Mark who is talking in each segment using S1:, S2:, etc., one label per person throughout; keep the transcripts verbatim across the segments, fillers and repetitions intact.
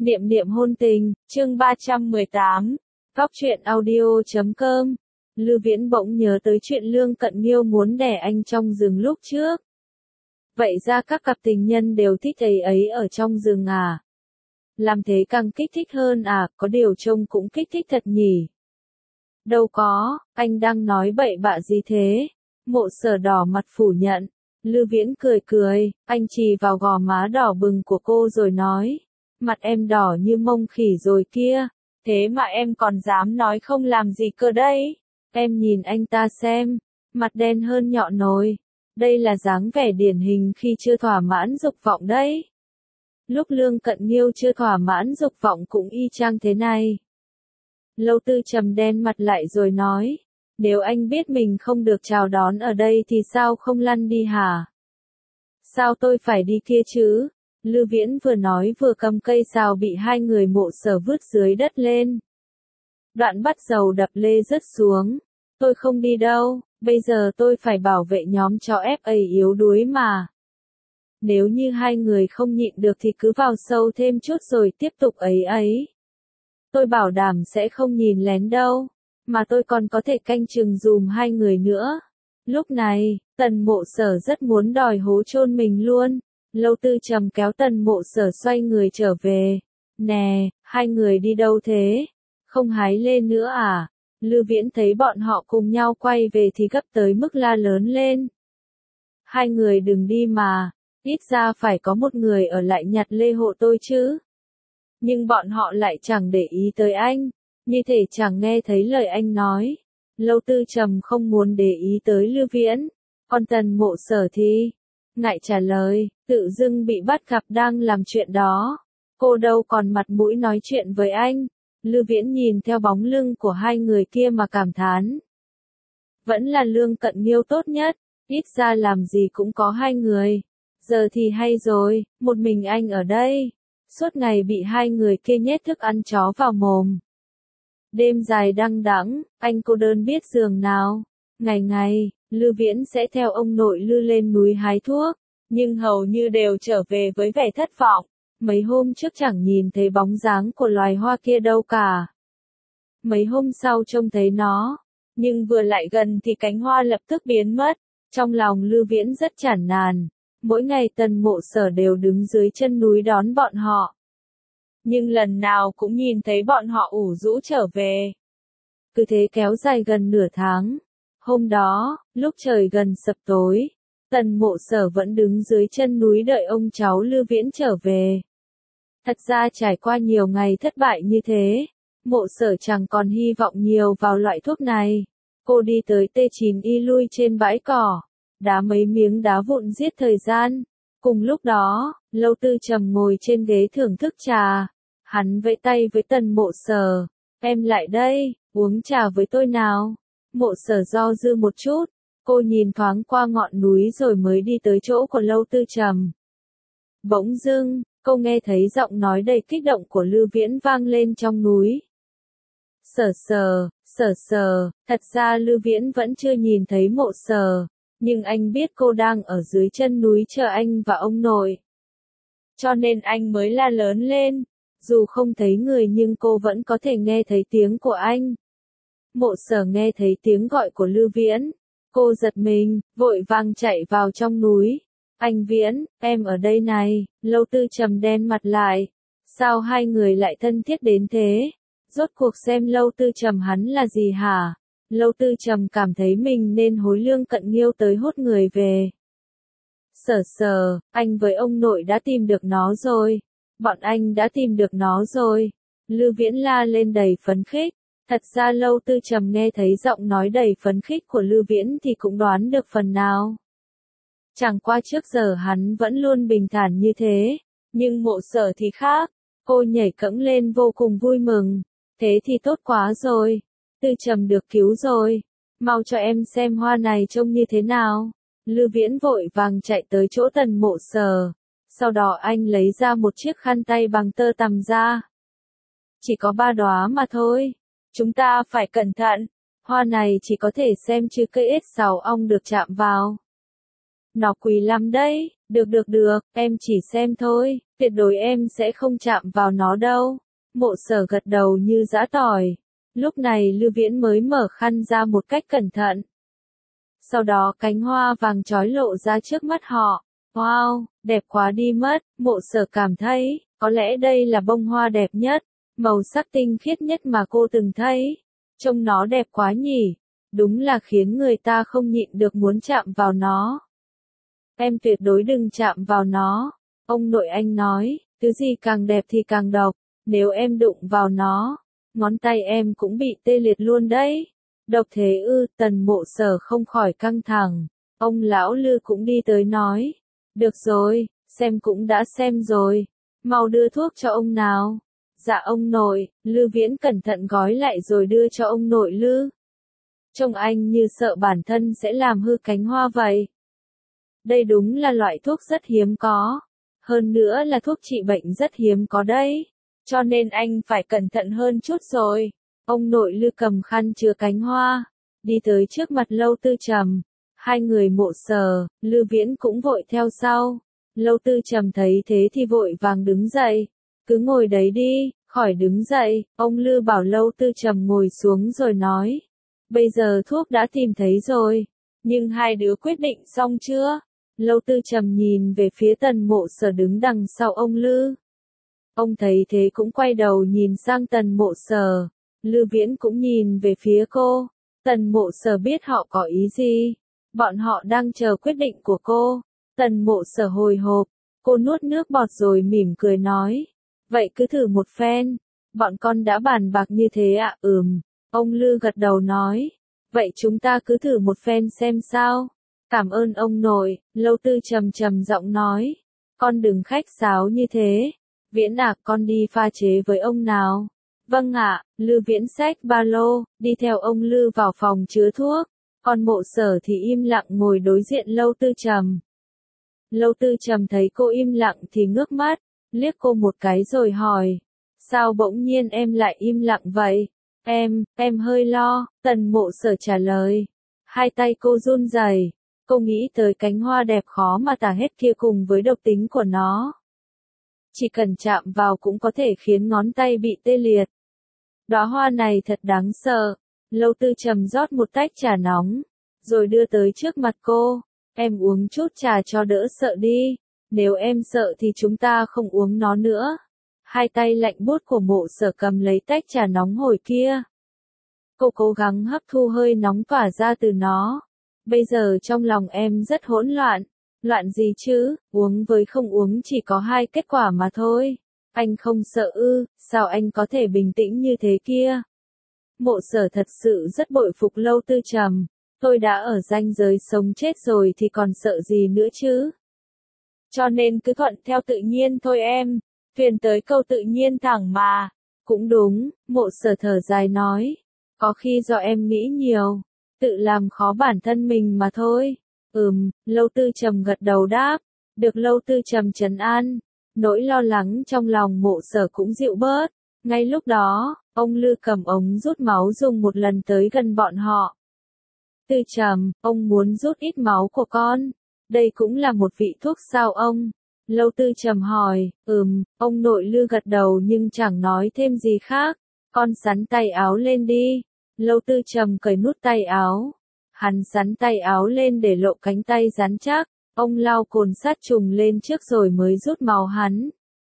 S1: Niệm niệm hôn tình, chương ba trăm mười tám, Góc truyện audio chấm com. Lư Viễn bỗng nhớ tới chuyện Lương Cận Nghiêu muốn đẻ anh trong rừng lúc trước. Vậy ra các cặp tình nhân đều thích ấy ấy ở trong rừng à? Làm thế càng kích thích hơn à, có điều trông cũng kích thích thật nhỉ? Đâu có, anh đang nói bậy bạ gì thế? Mộ Sở đỏ mặt phủ nhận. Lư Viễn cười cười, anh chì vào gò má đỏ bừng của cô rồi nói. Mặt em đỏ như mông khỉ rồi kia, thế mà em còn dám nói không làm gì cơ đấy. Em nhìn anh ta xem, mặt đen hơn nhọn nồi. Đây là dáng vẻ điển hình khi chưa thỏa mãn dục vọng đấy. Lúc Lương Cận Nghiêu chưa thỏa mãn dục vọng cũng y chang thế này. Lâu Tư trầm đen mặt lại rồi nói, nếu anh biết mình không được chào đón ở đây thì sao không lăn đi hả? Sao tôi phải đi kia chứ? Lư Viễn vừa nói vừa cầm cây sào bị hai người Mộ Sở vứt dưới đất lên. Đoạn bắt dầu đập lê rớt xuống. Tôi không đi đâu, bây giờ tôi phải bảo vệ nhóm chó ép ấy yếu đuối mà. Nếu như hai người không nhịn được thì cứ vào sâu thêm chút rồi tiếp tục ấy ấy. Tôi bảo đảm sẽ không nhìn lén đâu, mà tôi còn có thể canh chừng dùm hai người nữa. Lúc này, Tần Mộ Sở rất muốn đòi hố chôn mình luôn. Lâu Tư trầm kéo Tần Mộ Sở xoay người trở về. Nè, hai người đi đâu thế? Không hái lên nữa à? Lư Viễn thấy bọn họ cùng nhau quay về thì gấp tới mức la lớn lên. Hai người đừng đi mà, ít ra phải có một người ở lại nhặt lê hộ tôi chứ. Nhưng bọn họ lại chẳng để ý tới anh, như thể chẳng nghe thấy lời anh nói. Lâu Tư trầm không muốn để ý tới Lư Viễn, còn Tần Mộ Sở thì ngại trả lời, tự dưng bị bắt gặp đang làm chuyện đó. Cô đâu còn mặt mũi nói chuyện với anh. Lư Viễn nhìn theo bóng lưng của hai người kia mà cảm thán. Vẫn là Lương Cận Nghiêu tốt nhất, ít ra làm gì cũng có hai người. Giờ thì hay rồi, một mình anh ở đây. Suốt ngày bị hai người kia nhét thức ăn chó vào mồm. Đêm dài đăng đẵng, anh cô đơn biết giường nào. Ngày ngày, Lư Viễn sẽ theo ông nội Lư lên núi hái thuốc, nhưng hầu như đều trở về với vẻ thất vọng. Mấy hôm trước chẳng nhìn thấy bóng dáng của loài hoa kia đâu cả. Mấy hôm sau trông thấy nó, nhưng vừa lại gần thì cánh hoa lập tức biến mất. Trong lòng Lư Viễn rất chản nản. Mỗi ngày Tần Mộ Sở đều đứng dưới chân núi đón bọn họ. Nhưng lần nào cũng nhìn thấy bọn họ ủ rũ trở về. Cứ thế kéo dài gần nửa tháng. Hôm đó, lúc trời gần sập tối, Tần Mộ Sở vẫn đứng dưới chân núi đợi ông cháu Lư Viễn trở về. Thật ra trải qua nhiều ngày thất bại như thế, Mộ Sở chẳng còn hy vọng nhiều vào loại thuốc này. Cô đi tới T chín y lui trên bãi cỏ, đá mấy miếng đá vụn giết thời gian. Cùng lúc đó, Lâu Tư trầm ngồi trên ghế thưởng thức trà. Hắn vẫy tay với Tần Mộ Sở, em lại đây, uống trà với tôi nào. Mộ Sở do dự một chút, cô nhìn thoáng qua ngọn núi rồi mới đi tới chỗ của Lâu Tư trầm. Bỗng dưng, cô nghe thấy giọng nói đầy kích động của Lư Viễn vang lên trong núi. Sở Sở, Sở Sở, thật ra Lư Viễn vẫn chưa nhìn thấy Mộ Sở, nhưng anh biết cô đang ở dưới chân núi chờ anh và ông nội. Cho nên anh mới la lớn lên, dù không thấy người nhưng cô vẫn có thể nghe thấy tiếng của anh. Mộ Sở nghe thấy tiếng gọi của Lư Viễn, cô giật mình, vội vàng chạy vào trong núi. Anh Viễn, em ở đây này. Lâu Tư trầm đen mặt lại. Sao hai người lại thân thiết đến thế? Rốt cuộc xem Lâu Tư trầm hắn là gì hả? Lâu Tư trầm cảm thấy mình nên hối Lương Cận Nghiêu tới hốt người về. Sở Sở, anh với ông nội đã tìm được nó rồi. Bọn anh đã tìm được nó rồi. Lư Viễn la lên đầy phấn khích. Thật ra Lâu Tư trầm nghe thấy giọng nói đầy phấn khích của Lư Viễn thì cũng đoán được phần nào. Chẳng qua trước giờ hắn vẫn luôn bình thản như thế, nhưng Mộ Sở thì khác. Cô nhảy cẫng lên vô cùng vui mừng. Thế thì tốt quá rồi. Tư trầm được cứu rồi. Mau cho em xem hoa này trông như thế nào. Lư Viễn vội vàng chạy tới chỗ Tần Mộ Sở. Sau đó anh lấy ra một chiếc khăn tay bằng tơ tằm ra. Chỉ có ba đóa mà thôi. Chúng ta phải cẩn thận. Hoa này chỉ có thể xem chứ cây ếch sào ong được chạm vào. Nó quý lắm đấy, Được được được, em chỉ xem thôi, tuyệt đối em sẽ không chạm vào nó đâu. Mộ Sở gật đầu như giã tỏi. Lúc này Lưu Viễn mới mở khăn ra một cách cẩn thận. Sau đó cánh hoa vàng chói lộ ra trước mắt họ. Wow, đẹp quá đi mất, Mộ Sở cảm thấy, có lẽ đây là bông hoa đẹp nhất, màu sắc tinh khiết nhất mà cô từng thấy. Trông nó đẹp quá nhỉ, đúng là khiến người ta không nhịn được muốn chạm vào nó. Em tuyệt đối đừng chạm vào nó, ông nội anh nói, thứ gì càng đẹp thì càng độc, nếu em đụng vào nó, ngón tay em cũng bị tê liệt luôn đấy. Độc thế ư, Tần Mộ Sở không khỏi căng thẳng, ông lão Lư cũng đi tới nói, được rồi, xem cũng đã xem rồi, mau đưa thuốc cho ông nào. Dạ ông nội, Lư Viễn cẩn thận gói lại rồi đưa cho ông nội Lư. Trông anh như sợ bản thân sẽ làm hư cánh hoa vậy. Đây đúng là loại thuốc rất hiếm có. Hơn nữa là thuốc trị bệnh rất hiếm có đấy. Cho nên anh phải cẩn thận hơn chút rồi. Ông nội Lư cầm khăn chứa cánh hoa, đi tới trước mặt Lâu Tư Trầm. Hai người Mộ Sở, Lư Viễn cũng vội theo sau. Lâu Tư Trầm thấy thế thì vội vàng đứng dậy. Cứ ngồi đấy đi, khỏi đứng dậy. Ông Lư bảo Lâu Tư Trầm ngồi xuống rồi nói. Bây giờ thuốc đã tìm thấy rồi. Nhưng hai đứa quyết định xong chưa? Lâu Tư Trầm nhìn về phía Tần Mộ Sở đứng đằng sau ông Lư. Ông thấy thế cũng quay đầu nhìn sang Tần Mộ Sở. Lư Viễn cũng nhìn về phía cô. Tần Mộ Sở biết họ có ý gì. Bọn họ đang chờ quyết định của cô. Tần Mộ Sở hồi hộp. Cô nuốt nước bọt rồi mỉm cười nói. Vậy cứ thử một phen. Bọn con đã bàn bạc như thế ạ, à? Ừm. Ông Lư gật đầu nói. Vậy chúng ta cứ thử một phen xem sao. Cảm ơn ông nội, Lâu Tư trầm trầm giọng nói. Con đừng khách sáo như thế. Viễn à, con đi pha chế với ông nào. Vâng ạ, Lư Viễn xách ba lô, đi theo ông Lư vào phòng chứa thuốc. Còn Mộ Sở thì im lặng ngồi đối diện Lâu Tư Trầm. Lâu Tư Trầm thấy cô im lặng thì ngước mắt, liếc cô một cái rồi hỏi. Sao bỗng nhiên em lại im lặng vậy? Em, em hơi lo, Tần Mộ Sở trả lời. Hai tay cô run rẩy, cô nghĩ tới cánh hoa đẹp khó mà tả hết kia cùng với độc tính của nó. Chỉ cần chạm vào cũng có thể khiến ngón tay bị tê liệt. Đóa hoa này thật đáng sợ. Lâu Tư Trầm rót một tách trà nóng, rồi đưa tới trước mặt cô. Em uống chút trà cho đỡ sợ đi. Nếu em sợ thì chúng ta không uống nó nữa. Hai tay lạnh buốt của Mộ Sở cầm lấy tách trà nóng hổi kia. Cô cố gắng hấp thu hơi nóng tỏa ra từ nó. Bây giờ trong lòng em rất hỗn loạn. Loạn gì chứ, uống với không uống chỉ có hai kết quả mà thôi. Anh không sợ ư, sao anh có thể bình tĩnh như thế kia? Mộ Sở thật sự rất bội phục Lâu Tư Trầm. Tôi đã ở ranh giới sống chết rồi thì còn sợ gì nữa chứ? Cho nên cứ thuận theo tự nhiên thôi em. Thuyền tới câu tự nhiên thẳng mà. Cũng đúng, Mộ Sở thở dài nói. Có khi do em nghĩ nhiều. Tự làm khó bản thân mình mà thôi. Ừm, Lâu Tư Trầm gật đầu đáp. Được Lâu Tư Trầm trấn an. Nỗi lo lắng trong lòng Mộ Sở cũng dịu bớt. Ngay lúc đó, ông Lư cầm ống rút máu dùng một lần tới gần bọn họ. Tư Trầm, ông muốn rút ít máu của con. Đây cũng là một vị thuốc sao ông? Lâu Tư Trầm hỏi. Ừm, ông nội Lư gật đầu nhưng chẳng nói thêm gì khác. Con xắn tay áo lên đi. Lâu Tư Trầm cởi nút tay áo. Hắn xắn tay áo lên để lộ cánh tay rắn chắc. Ông lau cồn sát trùng lên trước rồi mới rút máu hắn.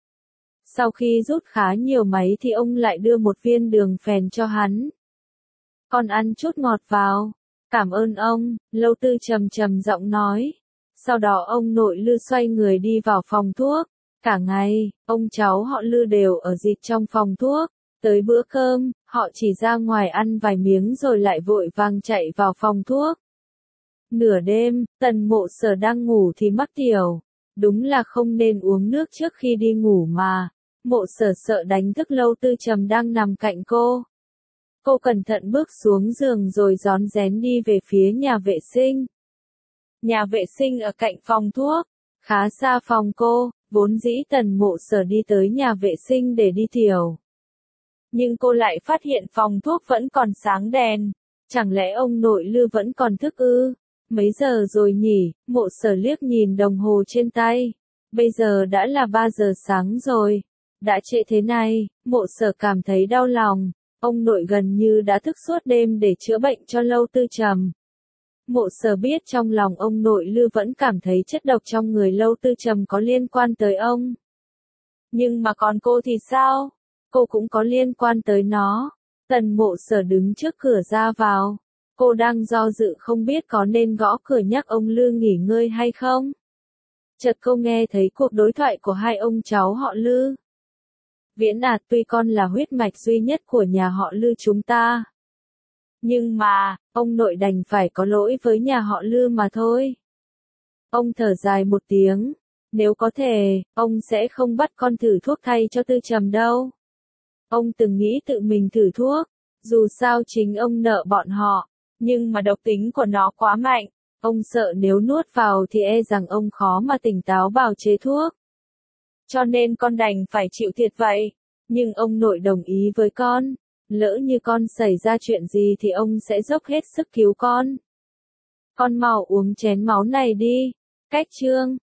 S1: Sau khi rút khá nhiều máy thì ông lại đưa một viên đường phèn cho hắn. Con ăn chút ngọt vào. Cảm ơn ông, Lâu Tư trầm trầm giọng nói. Sau đó ông nội Lư xoay người đi vào phòng thuốc. Cả ngày, ông cháu họ Lư đều ở dịch trong phòng thuốc. Tới bữa cơm, họ chỉ ra ngoài ăn vài miếng rồi lại vội vàng chạy vào phòng thuốc. Nửa đêm, Tần Mộ Sở đang ngủ thì mắc tiểu. Đúng là không nên uống nước trước khi đi ngủ mà. Mộ Sở sợ đánh thức Lâu Tư Trầm đang nằm cạnh cô. Cô cẩn thận bước xuống giường rồi rón rén đi về phía nhà vệ sinh. Nhà vệ sinh ở cạnh phòng thuốc, khá xa phòng cô, vốn dĩ Tần Mộ Sở đi tới nhà vệ sinh để đi tiểu. Nhưng cô lại phát hiện phòng thuốc vẫn còn sáng đèn. Chẳng lẽ ông nội Lư vẫn còn thức ư? Mấy giờ rồi nhỉ? Mộ Sở liếc nhìn đồng hồ trên tay. Bây giờ đã là ba giờ sáng rồi. Đã trễ thế này, Mộ Sở cảm thấy đau lòng. Ông nội gần như đã thức suốt đêm để chữa bệnh cho Lâu Tư Trầm. Mộ Sở biết trong lòng ông nội Lư vẫn cảm thấy chất độc trong người Lâu Tư Trầm có liên quan tới ông. Nhưng mà còn cô thì sao? Cô cũng có liên quan tới nó. Tần Mộ Sở đứng trước cửa ra vào. Cô đang do dự không biết có nên gõ cửa nhắc ông Lư nghỉ ngơi hay không. Chợt cô nghe thấy cuộc đối thoại của hai ông cháu họ Lư. Viễn à, tuy con là huyết mạch duy nhất của nhà họ Lư chúng ta. Nhưng mà, ông nội đành phải có lỗi với nhà họ Lư mà thôi. Ông thở dài một tiếng. Nếu có thể, ông sẽ không bắt con thử thuốc thay cho Tư Trầm đâu. Ông từng nghĩ tự mình thử thuốc. Dù sao chính ông nợ bọn họ. Nhưng mà độc tính của nó quá mạnh. Ông sợ nếu nuốt vào thì e rằng ông khó mà tỉnh táo bào chế thuốc. Cho nên con đành phải chịu thiệt vậy. Nhưng ông nội đồng ý với con. Lỡ như con xảy ra chuyện gì thì ông sẽ dốc hết sức cứu con. Con mau uống chén máu này đi. Cách chương